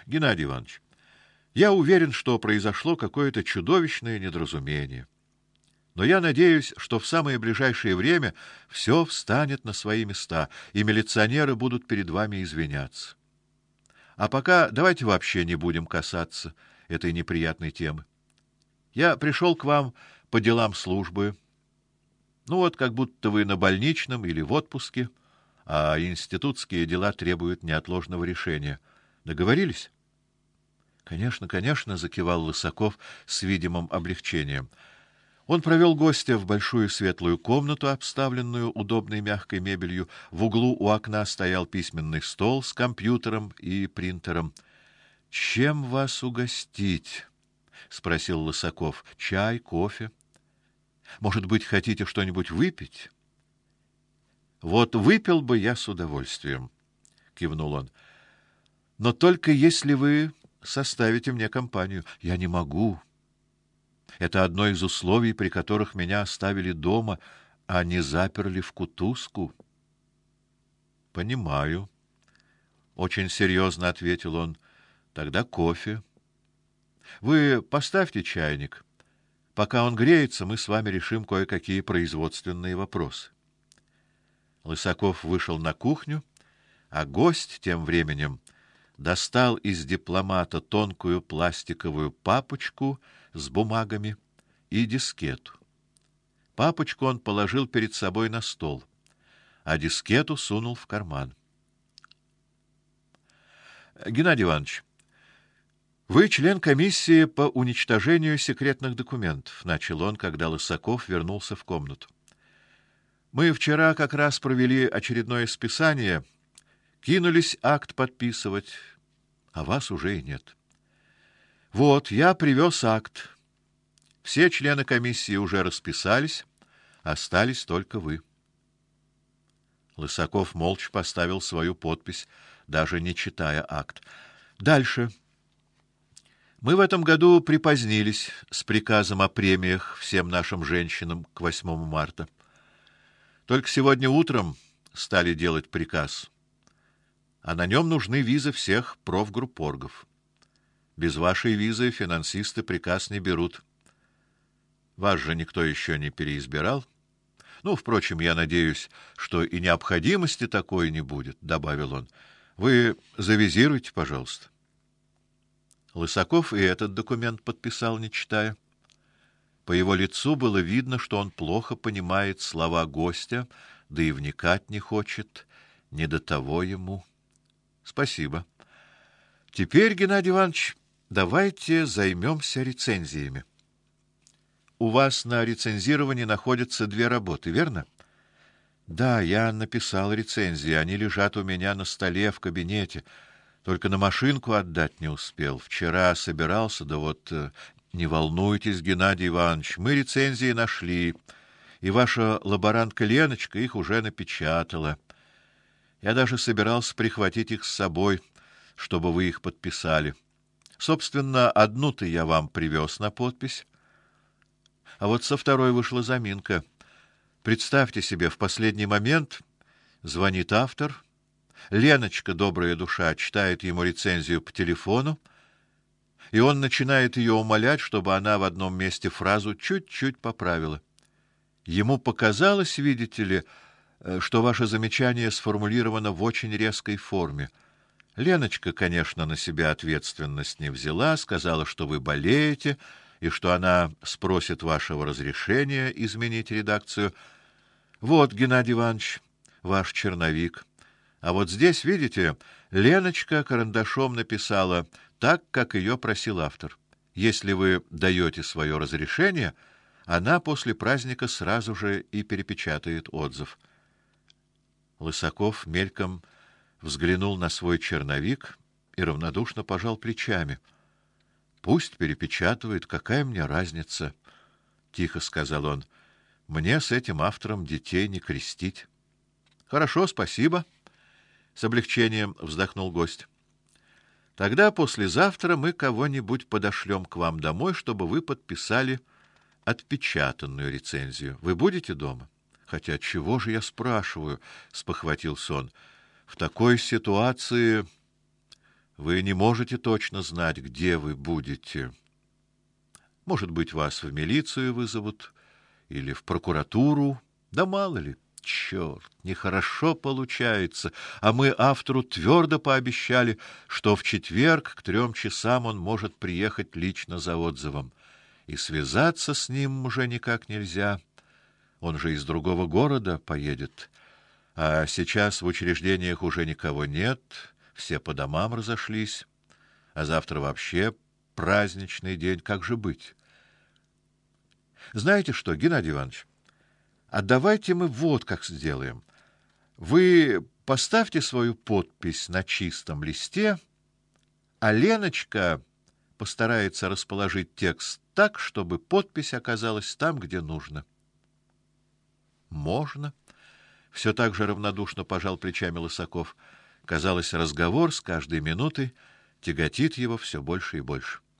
Геннадий Иванович, я уверен, что произошло какое-то чудовищное недоразумение. Но я надеюсь, что в самое ближайшее время все встанет на свои места, и милиционеры будут перед вами извиняться. А пока давайте вообще не будем касаться этой неприятной темы. Я пришел к вам по делам службы. Ну вот, как будто вы на больничном или в отпуске, а институтские дела требуют неотложного решения. Договорились? Конечно, конечно, закивал Лысаков с видимым облегчением. Он провел гостя в большую светлую комнату, обставленную удобной мягкой мебелью. В углу у окна стоял письменный стол с компьютером и принтером. Чем вас угостить? Спросил Лысаков. Чай, кофе? Может быть, хотите что-нибудь выпить? Вот выпил бы я с удовольствием, кивнул он. Но только если вы составите мне компанию. Я не могу. Это одно из условий, при которых меня оставили дома, а не заперли в кутузку. Понимаю, очень серьезно ответил он. Тогда кофе. Вы поставьте чайник. Пока он греется, мы с вами решим кое-какие производственные вопросы. Лысаков вышел на кухню, а гость тем временем достал из дипломата тонкую пластиковую папочку с бумагами и дискету. Папочку он положил перед собой на стол, а дискету сунул в карман. Геннадий Иванович, вы член комиссии по уничтожению секретных документов, начал он, когда Лысаков вернулся в комнату. Мы вчера как раз провели очередное списание, кинулись акт подписывать, а вас уже и нет. Вот, я привез акт. Все члены комиссии уже расписались, остались только вы. Лысаков молча поставил свою подпись, даже не читая акт. Дальше. Мы в этом году припозднились с приказом о премиях всем нашим женщинам к 8 марта. Только сегодня утром стали делать приказ. А на нем нужны визы всех профгруппоргов. Без вашей визы финансисты приказ не берут. Вас же никто еще не переизбирал. Ну, впрочем, я надеюсь, что и необходимости такой не будет, добавил он. Вы завизируйте, пожалуйста. Лысаков и этот документ подписал, не читая. По его лицу было видно, что он плохо понимает слова гостя, да и вникать не хочет, не до того ему. Спасибо. Теперь, Геннадий Иванович, давайте займемся рецензиями. У вас на рецензировании находятся 2 работы, верно? Да, я написал рецензии, они лежат у меня на столе в кабинете. Только на машинку отдать не успел. Вчера собирался, да вот не волнуйтесь, Геннадий Иванович, мы рецензии нашли, и ваша лаборантка Леночка их уже напечатала. Я даже собирался прихватить их с собой, чтобы вы их подписали. Собственно, одну-то я вам привез на подпись. А вот со второй вышла заминка. Представьте себе, в последний момент звонит автор. Леночка, добрая душа, читает ему рецензию по телефону, и он начинает ее умолять, чтобы она в одном месте фразу чуть-чуть поправила. Ему показалось, видите ли, что ваше замечание сформулировано в очень резкой форме. Леночка, конечно, на себя ответственность не взяла, сказала, что вы болеете и что она спросит вашего разрешения изменить редакцию. Вот, Геннадий Иванович, ваш черновик. А вот здесь, видите, Леночка карандашом написала так, как ее просил автор. Если вы даете свое разрешение, она после праздника сразу же и перепечатает отзыв. Лысаков мельком взглянул на свой черновик и равнодушно пожал плечами. Пусть перепечатывает, какая мне разница, тихо сказал он. Мне с этим автором детей не крестить. Хорошо, спасибо, с облегчением вздохнул гость. Тогда послезавтра мы кого-нибудь подошлем к вам домой, чтобы вы подписали отпечатанную рецензию. Вы будете дома? Хотя чего же я спрашиваю, спохватился он. В такой ситуации Вы не можете точно знать, где вы будете. Может быть, вас в милицию вызовут или в прокуратуру, да мало ли. Черт, нехорошо получается. А мы автору твердо пообещали, что в четверг к 3 часам он может приехать лично за отзывом. И связаться с ним уже никак нельзя. Он же из другого города поедет. А сейчас в учреждениях уже никого нет, все по домам разошлись. А завтра вообще праздничный день, как же быть? Знаете что, Геннадий Иванович, а давайте мы вот как сделаем. Вы поставьте свою подпись на чистом листе, а Леночка постарается расположить текст так, чтобы подпись оказалась там, где нужно. Можно. Все так же равнодушно пожал плечами Лысаков. Казалось, разговор с каждой минутой тяготит его все больше и больше.